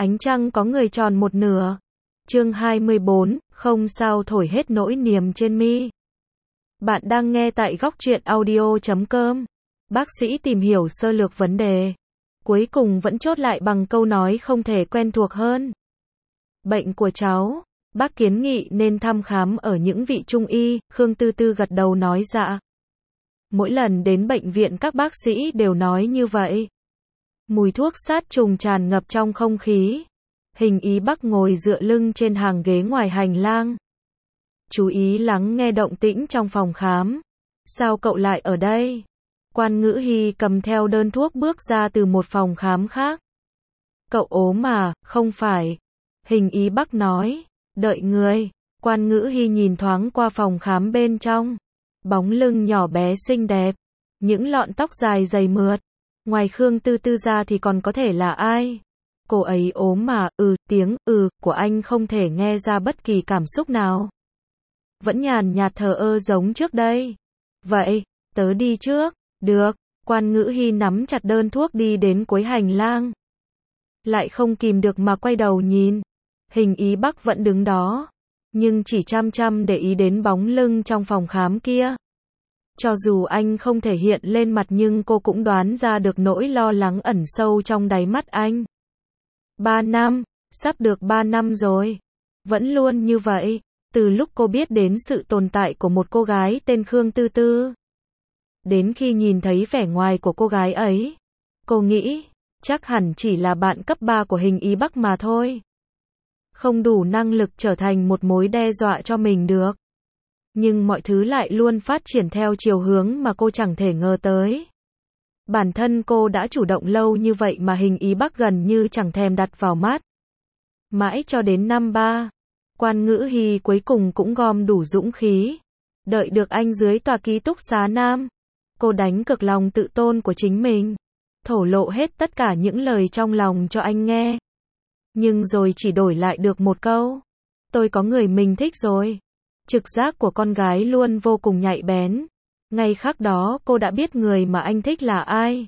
Ánh trăng có người tròn một nửa. Chương 24, không sao thổi hết nỗi niềm trên mi. Bạn đang nghe tại góc truyện audio.com. Bác sĩ tìm hiểu sơ lược vấn đề. Cuối cùng vẫn chốt lại bằng câu nói không thể quen thuộc hơn. Bệnh của cháu, bác kiến nghị nên thăm khám ở những vị trung y, Khương Tư Tư gật đầu nói dạ. Mỗi lần đến bệnh viện các bác sĩ đều nói như vậy. Mùi thuốc sát trùng tràn ngập trong không khí. Hình ý Bắc ngồi dựa lưng trên hàng ghế ngoài hành lang. Chú ý lắng nghe động tĩnh trong phòng khám. Sao cậu lại ở đây? Quan Ngữ Hy cầm theo đơn thuốc bước ra từ một phòng khám khác. Cậu ốm mà, không phải. Hình ý Bắc nói. Đợi người. Quan Ngữ Hy nhìn thoáng qua phòng khám bên trong. Bóng lưng nhỏ bé xinh đẹp. Những lọn tóc dài dày mượt. Ngoài Khương Tư Tư ra thì còn có thể là ai? Cô ấy ốm mà, tiếng của anh không thể nghe ra bất kỳ cảm xúc nào. Vẫn nhàn nhạt thờ ơ giống trước đây. Vậy, tớ đi trước. Được. Quan Ngữ Hy nắm chặt đơn thuốc đi đến cuối hành lang. Lại không kìm được mà quay đầu nhìn. Hình ý Bắc vẫn đứng đó. Nhưng chỉ chăm chăm để ý đến bóng lưng trong phòng khám kia. Cho dù anh không thể hiện lên mặt nhưng cô cũng đoán ra được nỗi lo lắng ẩn sâu trong đáy mắt anh. 3 năm, sắp được 3 năm rồi. Vẫn luôn như vậy, từ lúc cô biết đến sự tồn tại của một cô gái tên Khương Tư Tư. Đến khi nhìn thấy vẻ ngoài của cô gái ấy, cô nghĩ, chắc hẳn chỉ là bạn cấp 3 của hình ý Bắc mà thôi. Không đủ năng lực trở thành một mối đe dọa cho mình được. Nhưng mọi thứ lại luôn phát triển theo chiều hướng mà cô chẳng thể ngờ tới. Bản thân cô đã chủ động lâu như vậy mà hình ý Bắc gần như chẳng thèm đặt vào mắt. Mãi cho đến năm 3, Quan Ngữ Hy cuối cùng cũng gom đủ dũng khí. Đợi được anh dưới tòa ký túc xá Nam. Cô đánh cược lòng tự tôn của chính mình. Thổ lộ hết tất cả những lời trong lòng cho anh nghe. Nhưng rồi chỉ đổi lại được một câu. Tôi có người mình thích rồi. Trực giác của con gái luôn vô cùng nhạy bén. Ngay khắc đó cô đã biết người mà anh thích là ai.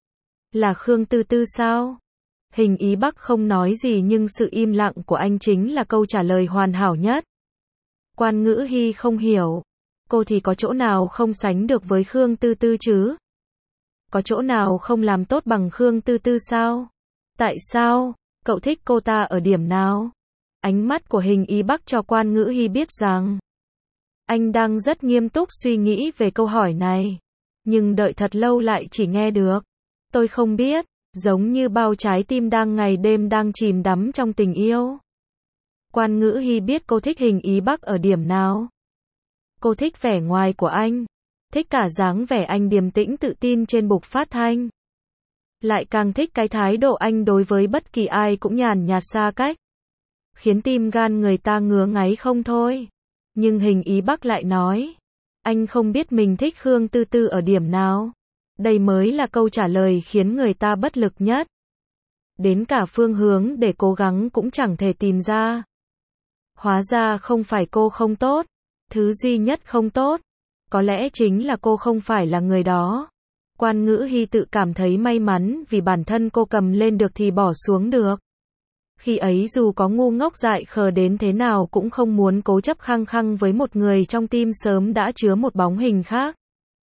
Là Khương Tư Tư sao? Hình ý Bắc không nói gì nhưng sự im lặng của anh chính là câu trả lời hoàn hảo nhất. Quan Ngữ Hy không hiểu. Cô thì có chỗ nào không sánh được với Khương Tư Tư chứ? Có chỗ nào không làm tốt bằng Khương Tư Tư sao? Tại sao? Cậu thích cô ta ở điểm nào? Ánh mắt của hình ý Bắc cho Quan Ngữ Hy biết rằng anh đang rất nghiêm túc suy nghĩ về câu hỏi này. Nhưng đợi thật lâu lại chỉ nghe được. Tôi không biết, giống như bao trái tim đang ngày đêm đang chìm đắm trong tình yêu. Quan Ngữ Hy biết cô thích hình ý Bắc ở điểm nào. Cô thích vẻ ngoài của anh. Thích cả dáng vẻ anh điềm tĩnh tự tin trên bục phát thanh. Lại càng thích cái thái độ anh đối với bất kỳ ai cũng nhàn nhạt xa cách. Khiến tim gan người ta ngứa ngáy không thôi. Nhưng hình ý Bắc lại nói. Anh không biết mình thích Khương Tư Tư ở điểm nào. Đây mới là câu trả lời khiến người ta bất lực nhất. Đến cả phương hướng để cố gắng cũng chẳng thể tìm ra. Hóa ra không phải cô không tốt. Thứ duy nhất không tốt. Có lẽ chính là cô không phải là người đó. Quan Ngữ Hy tự cảm thấy may mắn vì bản thân cô cầm lên được thì bỏ xuống được. Khi ấy dù có ngu ngốc dại khờ đến thế nào cũng không muốn cố chấp khăng khăng với một người trong tim sớm đã chứa một bóng hình khác.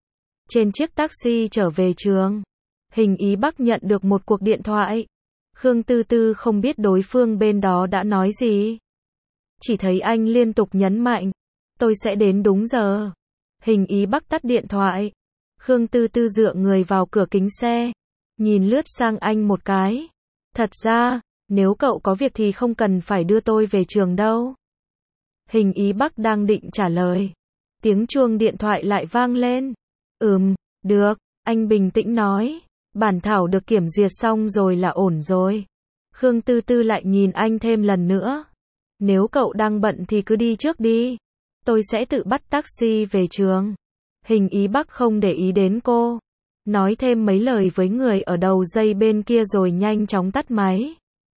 Trên chiếc taxi trở về trường, hình ý Bắc nhận được một cuộc điện thoại. Khương Tư Tư không biết đối phương bên đó đã nói gì. Chỉ thấy anh liên tục nhấn mạnh. Tôi sẽ đến đúng giờ. Hình ý Bắc tắt điện thoại. Khương Tư Tư dựa người vào cửa kính xe. Nhìn lướt sang anh một cái. Thật ra, nếu cậu có việc thì không cần phải đưa tôi về trường đâu. Hình ý Bắc đang định trả lời. Tiếng chuông điện thoại lại vang lên. Được, anh bình tĩnh nói. Bản thảo được kiểm duyệt xong rồi là ổn rồi. Khương Tư Tư lại nhìn anh thêm lần nữa. Nếu cậu đang bận thì cứ đi trước đi. Tôi sẽ tự bắt taxi về trường. Hình ý Bắc không để ý đến cô. Nói thêm mấy lời với người ở đầu dây bên kia rồi nhanh chóng tắt máy.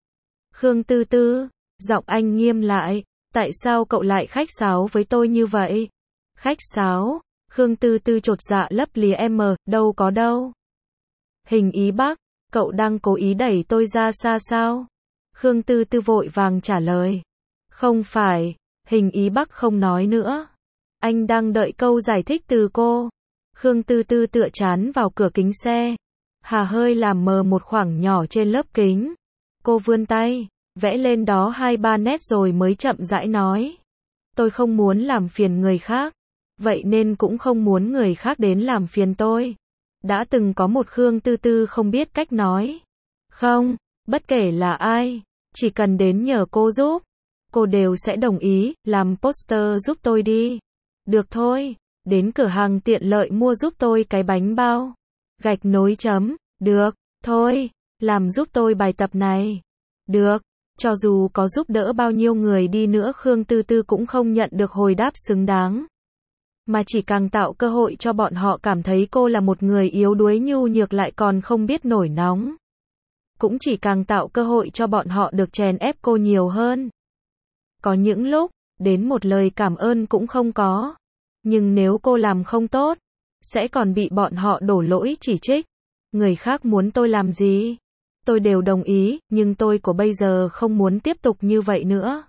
Khương Tư Tư, giọng anh nghiêm lại. Tại sao cậu lại khách sáo với tôi như vậy? Khách sáo? Khương Tư Tư chột dạ lấp lìa đâu có đâu. Hình ý Bắc, cậu đang cố ý đẩy tôi ra xa sao? Khương Tư Tư vội vàng trả lời. Không phải, Hình Ý Bắc không nói nữa. Anh đang đợi câu giải thích từ cô. Khương Tư Tư tựa trán vào cửa kính xe. Hà hơi làm mờ một khoảng nhỏ trên lớp kính. Cô vươn tay, vẽ lên đó 2-3 nét rồi mới chậm rãi nói. Tôi không muốn làm phiền người khác. Vậy nên cũng không muốn người khác đến làm phiền tôi. Đã từng có một Khương Tư Tư không biết cách nói. Không, bất kể là ai, chỉ cần đến nhờ cô giúp, cô đều sẽ đồng ý, làm poster giúp tôi đi. Được thôi, đến cửa hàng tiện lợi mua giúp tôi cái bánh bao. Gạch nối chấm, được, thôi, làm giúp tôi bài tập này. Được, cho dù có giúp đỡ bao nhiêu người đi nữa Khương Tư Tư cũng không nhận được hồi đáp xứng đáng. Mà chỉ càng tạo cơ hội cho bọn họ cảm thấy cô là một người yếu đuối nhu nhược lại còn không biết nổi nóng. Cũng chỉ càng tạo cơ hội cho bọn họ được chèn ép cô nhiều hơn. Có những lúc, đến một lời cảm ơn cũng không có. Nhưng nếu cô làm không tốt, sẽ còn bị bọn họ đổ lỗi chỉ trích. Người khác muốn tôi làm gì? Tôi đều đồng ý, nhưng tôi của bây giờ không muốn tiếp tục như vậy nữa.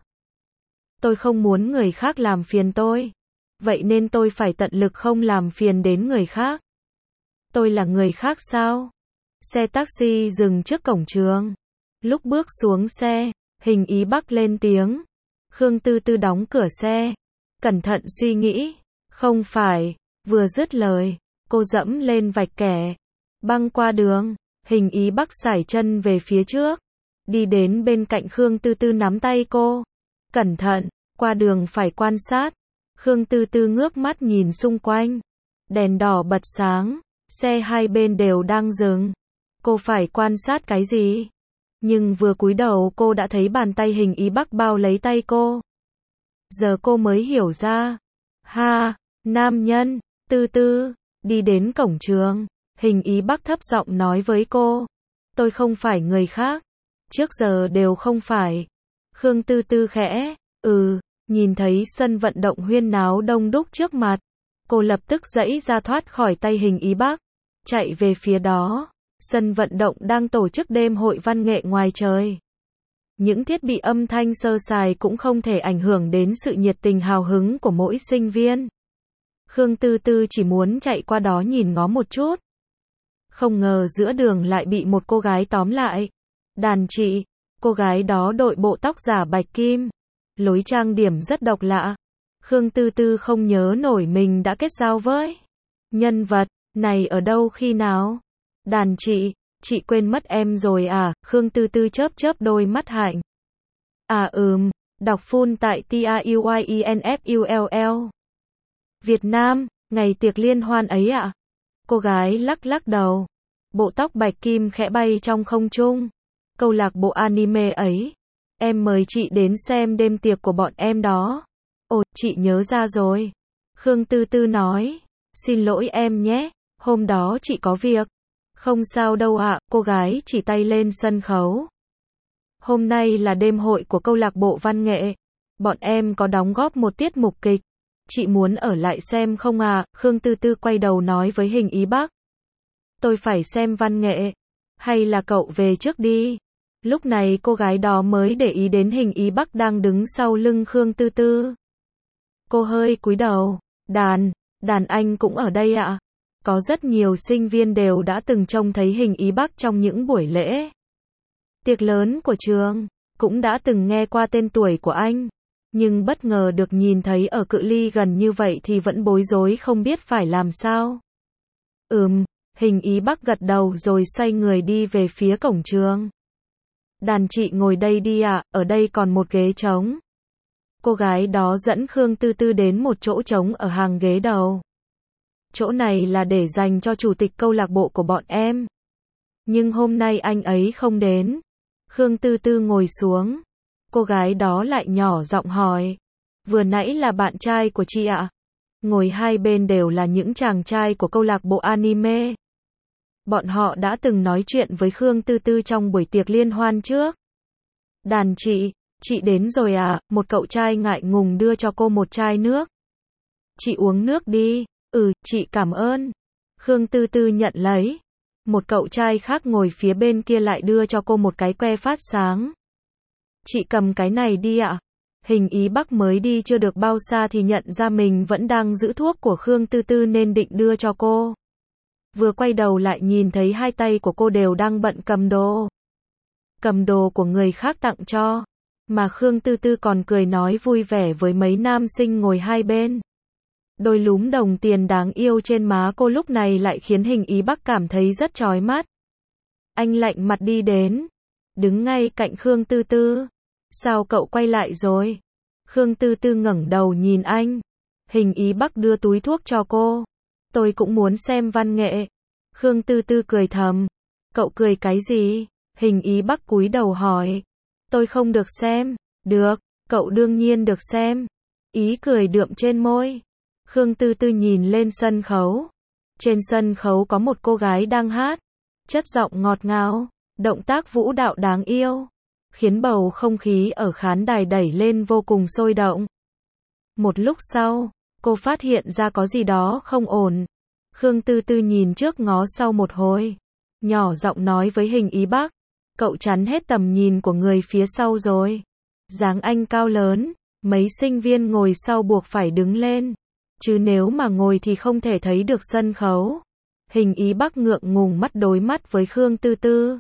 Tôi không muốn người khác làm phiền tôi. Vậy nên tôi phải tận lực không làm phiền đến người khác. Tôi là người khác sao? Xe taxi dừng trước cổng trường. Lúc bước xuống xe, Hình Ý Bắc lên tiếng. Khương Tư Tư đóng cửa xe. Cẩn thận suy nghĩ. Không phải. Vừa dứt lời, cô dẫm lên vạch kẻ. Băng qua đường, Hình Ý Bắc sải chân về phía trước. Đi đến bên cạnh Khương Tư Tư nắm tay cô. Cẩn thận, qua đường phải quan sát. Khương Tư Tư ngước mắt nhìn xung quanh. Đèn đỏ bật sáng, xe hai bên đều đang dừng. Cô phải quan sát cái gì? Nhưng vừa cúi đầu cô đã thấy bàn tay Hình Ý Bắc bao lấy tay cô. Giờ cô mới hiểu ra. Ha, nam nhân, Tư Tư, đi đến cổng trường. Hình Ý Bắc thấp giọng nói với cô. Tôi không phải người khác. Trước giờ đều không phải. Khương Tư Tư khẽ, nhìn thấy sân vận động huyên náo đông đúc trước mặt. Cô lập tức giãy ra thoát khỏi tay Hình Ý Bắc. Chạy về phía đó. Sân vận động đang tổ chức đêm hội văn nghệ ngoài trời. Những thiết bị âm thanh sơ sài cũng không thể ảnh hưởng đến sự nhiệt tình hào hứng của mỗi sinh viên. Khương Tư Tư chỉ muốn chạy qua đó nhìn ngó một chút. Không ngờ giữa đường lại bị một cô gái tóm lại. Đàn chị, cô gái đó đội bộ tóc giả bạch kim. Lối trang điểm rất độc lạ. Khương Tư Tư không nhớ nổi mình đã kết giao với nhân vật này ở đâu khi nào. Đàn chị quên mất em rồi à? Khương Tư Tư chớp chớp đôi mắt hạnh. Đọc full tại TAUYINFULL. Việt Nam, ngày tiệc liên hoan ấy ạ? Cô gái lắc lắc đầu. Bộ tóc bạch kim khẽ bay trong không trung. Câu lạc bộ anime ấy. Em mời chị đến xem đêm tiệc của bọn em đó. Ồ, chị nhớ ra rồi. Khương Tư Tư nói. Xin lỗi em nhé, hôm đó chị có việc. Không sao đâu ạ, cô gái chỉ tay lên sân khấu. Hôm nay là đêm hội của câu lạc bộ văn nghệ. Bọn em có đóng góp một tiết mục kịch. Chị muốn ở lại xem không à? Khương Tư Tư quay đầu nói với Hình Ý Bắc. Tôi phải xem văn nghệ. Hay là cậu về trước đi? Lúc này cô gái đó mới để ý đến Hình Ý Bắc đang đứng sau lưng Khương Tư Tư. Cô hơi cúi đầu. Đàn anh cũng ở đây ạ? Có rất nhiều sinh viên đều đã từng trông thấy Hình Ý Bắc trong những buổi lễ tiệc lớn của trường, cũng đã từng nghe qua tên tuổi của anh. Nhưng bất ngờ được nhìn thấy ở cự ly gần như vậy thì vẫn bối rối không biết phải làm sao. Hình Ý Bắc gật đầu rồi xoay người đi về phía cổng trường. Đàn chị ngồi đây đi ạ, ở đây còn một ghế trống. Cô gái đó dẫn Khương Tư Tư đến một chỗ trống ở hàng ghế đầu. Chỗ này là để dành cho chủ tịch câu lạc bộ của bọn em. Nhưng hôm nay anh ấy không đến. Khương Tư Tư ngồi xuống. Cô gái đó lại nhỏ giọng hỏi. Vừa nãy là bạn trai của chị ạ? Ngồi hai bên đều là những chàng trai của câu lạc bộ anime. Bọn họ đã từng nói chuyện với Khương Tư Tư trong buổi tiệc liên hoan trước. Đàn chị đến rồi à? Một cậu trai ngại ngùng đưa cho cô một chai nước. Chị uống nước đi. Chị cảm ơn. Khương Tư Tư nhận lấy. Một cậu trai khác ngồi phía bên kia lại đưa cho cô một cái que phát sáng. Chị cầm cái này đi ạ. Hình Ý Bắc mới đi chưa được bao xa thì nhận ra mình vẫn đang giữ thuốc của Khương Tư Tư nên định đưa cho cô. Vừa quay đầu lại nhìn thấy hai tay của cô đều đang bận cầm đồ. Cầm đồ của người khác tặng cho. Mà Khương Tư Tư còn cười nói vui vẻ với mấy nam sinh ngồi hai bên. Đôi lúm đồng tiền đáng yêu trên má cô lúc này lại khiến Hình Ý Bắc cảm thấy rất chói mắt. Anh lạnh mặt đi đến, đứng ngay cạnh Khương Tư Tư. Sao cậu quay lại rồi? Khương Tư Tư ngẩng đầu nhìn anh. Hình Ý Bắc đưa túi thuốc cho cô. Tôi cũng muốn xem văn nghệ. Khương Tư Tư cười thầm. Cậu cười cái gì? Hình Ý Bắc cúi đầu hỏi. Tôi không được xem. Được, cậu đương nhiên được xem. Ý cười đượm trên môi. Khương Tư Tư nhìn lên sân khấu. Trên sân khấu có một cô gái đang hát. Chất giọng ngọt ngào, động tác vũ đạo đáng yêu, khiến bầu không khí ở khán đài đẩy lên vô cùng sôi động. Một lúc sau, cô phát hiện ra có gì đó không ổn. Khương Tư Tư nhìn trước ngó sau một hồi, nhỏ giọng nói với Hình Ý Bắc, cậu chắn hết tầm nhìn của người phía sau rồi. Dáng anh cao lớn, mấy sinh viên ngồi sau buộc phải đứng lên, chứ nếu mà ngồi thì không thể thấy được sân khấu. Hình Ý Bắc ngượng ngùng mắt đối mắt với Khương Tư Tư.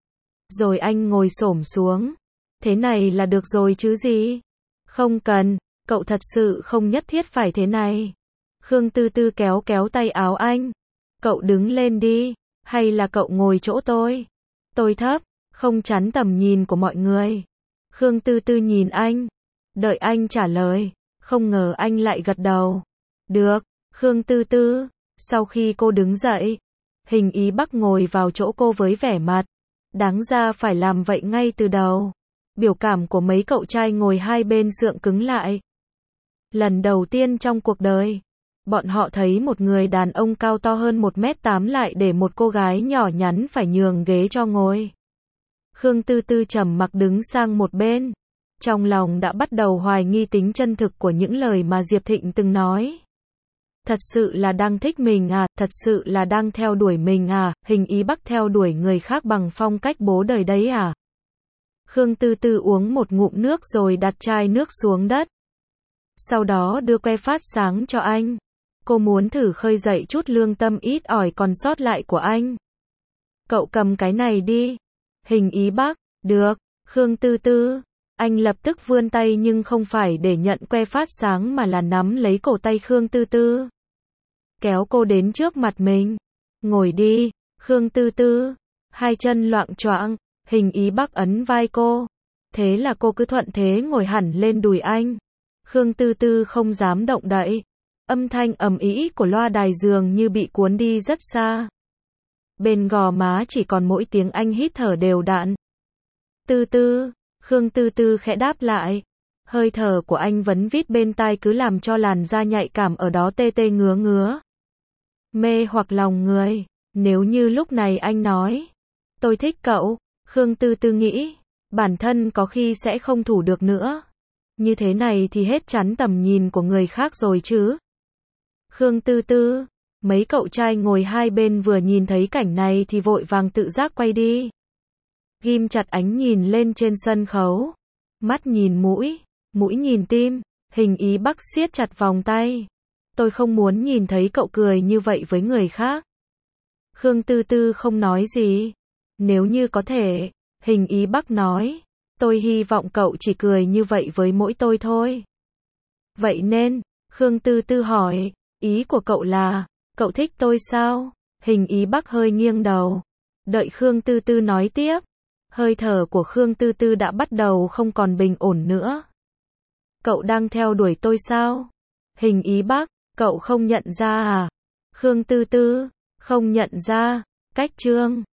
Rồi anh ngồi xổm xuống. Thế này là được rồi chứ gì? Không cần, cậu thật sự không nhất thiết phải thế này. Khương Tư Tư kéo kéo tay áo anh. Cậu đứng lên đi, hay là cậu ngồi chỗ tôi? Tôi thấp, không chắn tầm nhìn của mọi người. Khương Tư Tư nhìn anh, đợi anh trả lời, không ngờ anh lại gật đầu. Được, Khương Tư Tư. Sau khi cô đứng dậy, Hình Ý Bắc ngồi vào chỗ cô với vẻ mặt. Đáng ra phải làm vậy ngay từ đầu. Biểu cảm của mấy cậu trai ngồi hai bên sượng cứng lại. Lần đầu tiên trong cuộc đời, bọn họ thấy một người đàn ông cao to hơn 1m8 lại để một cô gái nhỏ nhắn phải nhường ghế cho ngồi. Khương Tư Tư trầm mặc đứng sang một bên. Trong lòng đã bắt đầu hoài nghi tính chân thực của những lời mà Diệp Thịnh từng nói. Thật sự là đang thích mình à, thật sự là đang theo đuổi mình à, Hình Ý Bắc theo đuổi người khác bằng phong cách bố đời đấy à. Khương Tư Tư uống một ngụm nước rồi đặt chai nước xuống đất. Sau đó đưa que phát sáng cho anh. Cô muốn thử khơi dậy chút lương tâm ít ỏi còn sót lại của anh. Cậu cầm cái này đi. Hình Ý Bắc, được, Khương Tư Tư. Anh lập tức vươn tay nhưng không phải để nhận que phát sáng mà là nắm lấy cổ tay Khương Tư Tư. Kéo cô đến trước mặt mình. Ngồi đi, Khương Tư Tư. Hai chân loạng choạng, Hình Ý Bắc ấn vai cô. Thế là cô cứ thuận thế ngồi hẳn lên đùi anh. Khương Tư Tư không dám động đậy. Âm thanh ầm ĩ của loa đài dường như bị cuốn đi rất xa. Bên gò má chỉ còn mỗi tiếng anh hít thở đều đặn. Tư Tư. Khương Tư Tư khẽ đáp lại. Hơi thở của anh vấn vít bên tai cứ làm cho làn da nhạy cảm ở đó tê tê ngứa ngứa. Mê hoặc lòng người. Nếu như lúc này anh nói, tôi thích cậu, Khương Tư Tư nghĩ, bản thân có khi sẽ không thủ được nữa. Như thế này thì hết chắn tầm nhìn của người khác rồi chứ. Khương Tư Tư, mấy cậu trai ngồi hai bên vừa nhìn thấy cảnh này thì vội vàng tự giác quay đi. Ghim chặt ánh nhìn lên trên sân khấu. Mắt nhìn mũi, mũi nhìn tim, Hình Ý Bắc siết chặt vòng tay. Tôi không muốn nhìn thấy cậu cười như vậy với người khác. Khương Tư Tư không nói gì. Nếu như có thể, Hình Ý Bắc nói, tôi hy vọng cậu chỉ cười như vậy với mỗi tôi thôi. Vậy nên, Khương Tư Tư hỏi, ý của cậu là, cậu thích tôi sao? Hình Ý Bắc hơi nghiêng đầu. Đợi Khương Tư Tư nói tiếp. Hơi thở của Khương Tư Tư đã bắt đầu không còn bình ổn nữa. Cậu đang theo đuổi tôi sao? Hình Ý Bắc, cậu không nhận ra à? Khương Tư Tư, không nhận ra. Cách chương